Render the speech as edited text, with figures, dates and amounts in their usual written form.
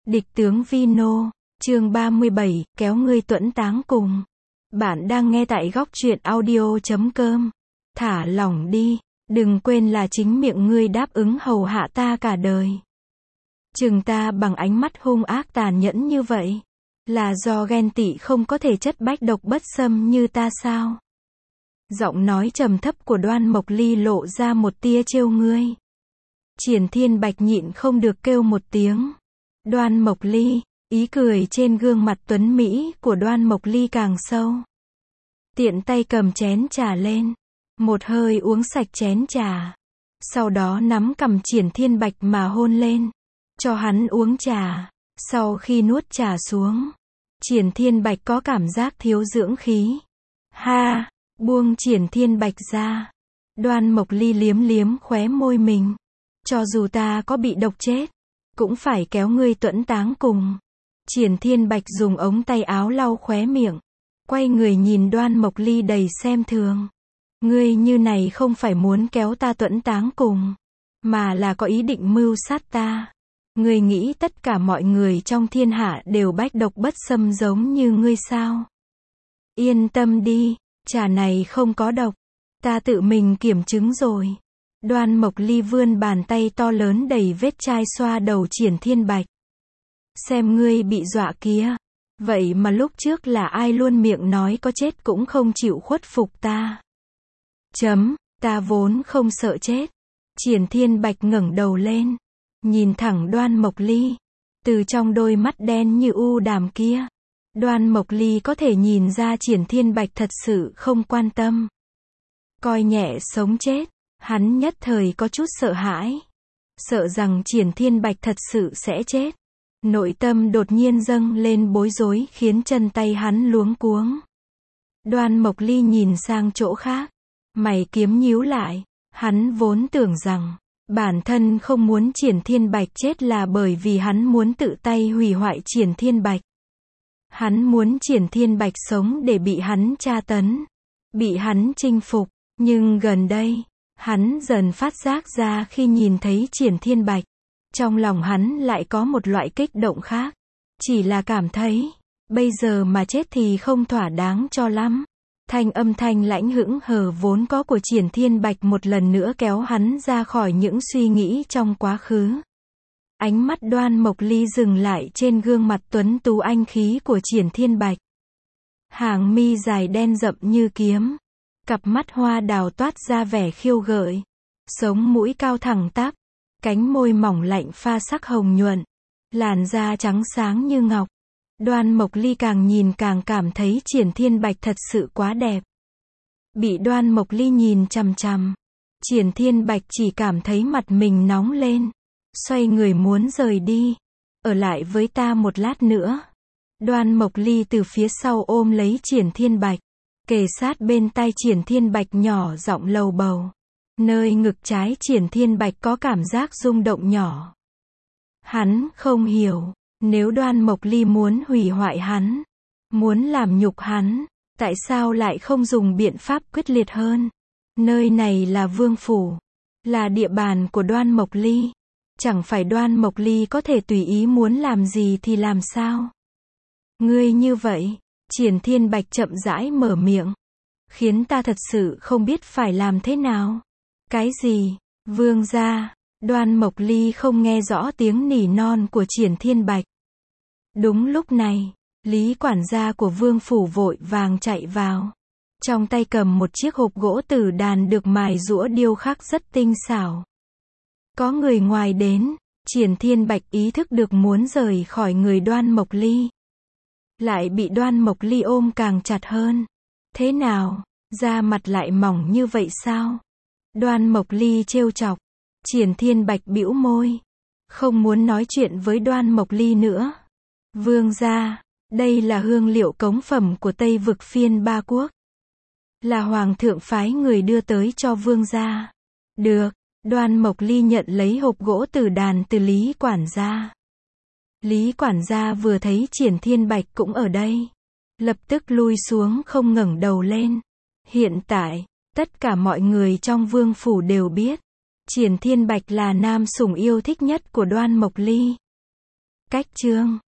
Địch tướng Vino, chương 37, kéo ngươi tuẫn táng cùng. Bạn đang nghe tại góc truyện audio.com. Thả lỏng đi, đừng quên là chính miệng ngươi đáp ứng hầu hạ ta cả đời. Chừng ta bằng ánh mắt hung ác tàn nhẫn như vậy, là do ghen tị không có thể chất bách độc bất xâm như ta sao? Giọng nói trầm thấp của Đoan Mộc Ly lộ ra một tia trêu ngươi. Triển Thiên Bạch nhịn không được kêu một tiếng. Đoan Mộc Ly, ý cười trên gương mặt tuấn mỹ của Đoan Mộc Ly càng sâu. Tiện tay cầm chén trà lên, một hơi uống sạch chén trà. Sau đó nắm cằm Triển Thiên Bạch mà hôn lên, cho hắn uống trà. Sau khi nuốt trà xuống, Triển Thiên Bạch có cảm giác thiếu dưỡng khí. Ha, buông Triển Thiên Bạch ra. Đoan Mộc Ly liếm liếm khóe môi mình. Cho dù ta có bị độc chết, cũng phải kéo ngươi tuẫn táng cùng. Triển Thiên Bạch dùng ống tay áo lau khóe miệng, quay người nhìn Đoan Mộc Ly đầy xem thường. Ngươi như này không phải muốn kéo ta tuẫn táng cùng, mà là có ý định mưu sát ta. Ngươi nghĩ tất cả mọi người trong thiên hạ đều bách độc bất xâm giống như ngươi sao? Yên tâm đi, trà này không có độc, ta tự mình kiểm chứng rồi. Đoan Mộc Ly vươn bàn tay to lớn đầy vết chai xoa đầu Triển Thiên Bạch. Xem ngươi bị dọa kìa. Vậy mà lúc trước là ai luôn miệng nói có chết cũng không chịu khuất phục ta. Ta vốn không sợ chết. Triển Thiên Bạch ngẩng đầu lên, nhìn thẳng Đoan Mộc Ly. Từ trong đôi mắt đen như u đàm kia, Đoan Mộc Ly có thể nhìn ra Triển Thiên Bạch thật sự không quan tâm. Coi nhẹ sống chết. Hắn nhất thời có chút sợ hãi, sợ rằng Triển Thiên Bạch thật sự sẽ chết. Nội tâm đột nhiên dâng lên bối rối khiến chân tay hắn luống cuống. Đoan Mộc Ly nhìn sang chỗ khác, mày kiếm nhíu lại. Hắn vốn tưởng rằng bản thân không muốn Triển Thiên Bạch chết là bởi vì hắn muốn tự tay hủy hoại Triển Thiên Bạch. Hắn muốn Triển Thiên Bạch sống để bị hắn tra tấn, bị hắn chinh phục. Nhưng gần đây, hắn dần phát giác ra khi nhìn thấy Triển Thiên Bạch, trong lòng hắn lại có một loại kích động khác. Chỉ là cảm thấy, bây giờ mà chết thì không thỏa đáng cho lắm. Âm thanh lãnh hững hờ vốn có của Triển Thiên Bạch một lần nữa kéo hắn ra khỏi những suy nghĩ trong quá khứ. Ánh mắt Đoan Mộc Ly dừng lại trên gương mặt tuấn tú anh khí của Triển Thiên Bạch. Hàng mi dài đen rậm như kiếm. Cặp mắt hoa đào toát ra vẻ khiêu gợi. Sống mũi cao thẳng tắp. Cánh môi mỏng lạnh pha sắc hồng nhuận. Làn da trắng sáng như ngọc. Đoan Mộc Ly càng nhìn càng cảm thấy Triển Thiên Bạch thật sự quá đẹp. Bị Đoan Mộc Ly nhìn chằm chằm, Triển Thiên Bạch chỉ cảm thấy mặt mình nóng lên. Xoay người muốn rời đi. Ở lại với ta một lát nữa. Đoan Mộc Ly từ phía sau ôm lấy Triển Thiên Bạch, kề sát bên tai Triển Thiên Bạch nhỏ giọng lầu bầu. Nơi ngực trái Triển Thiên Bạch có cảm giác rung động nhỏ. Hắn không hiểu, nếu Đoan Mộc Ly muốn hủy hoại hắn, muốn làm nhục hắn, tại sao lại không dùng biện pháp quyết liệt hơn? Nơi này là vương phủ, là địa bàn của Đoan Mộc Ly. Chẳng phải Đoan Mộc Ly có thể tùy ý muốn làm gì thì làm sao? Ngươi như vậy, Triển Thiên Bạch chậm rãi mở miệng, khiến ta thật sự không biết phải làm thế nào. Cái gì? Vương gia? Đoan Mộc Ly không nghe rõ tiếng nỉ non của Triển Thiên Bạch. Đúng lúc này, Lý quản gia của vương phủ vội vàng chạy vào. Trong tay cầm một chiếc hộp gỗ tử đàn được mài giũa điêu khắc rất tinh xảo. Có người ngoài đến, Triển Thiên Bạch ý thức được muốn rời khỏi người Đoan Mộc Ly. Lại bị Đoan Mộc Ly ôm càng chặt hơn. Thế nào? Da mặt lại mỏng như vậy sao? Đoan Mộc Ly trêu chọc. Triển Thiên Bạch bĩu môi, không muốn nói chuyện với Đoan Mộc Ly nữa. Vương gia, đây là hương liệu cống phẩm của Tây Vực Phiên Ba Quốc. Là hoàng thượng phái người đưa tới cho vương gia. Được, Đoan Mộc Ly nhận lấy hộp gỗ tử đàn từ Lý quản gia. Lý quản gia vừa thấy Triển Thiên Bạch cũng ở đây, lập tức lui xuống không ngẩng đầu lên. Hiện tại, tất cả mọi người trong vương phủ đều biết, Triển Thiên Bạch là nam sủng yêu thích nhất của Đoan Mộc Ly. Cách chương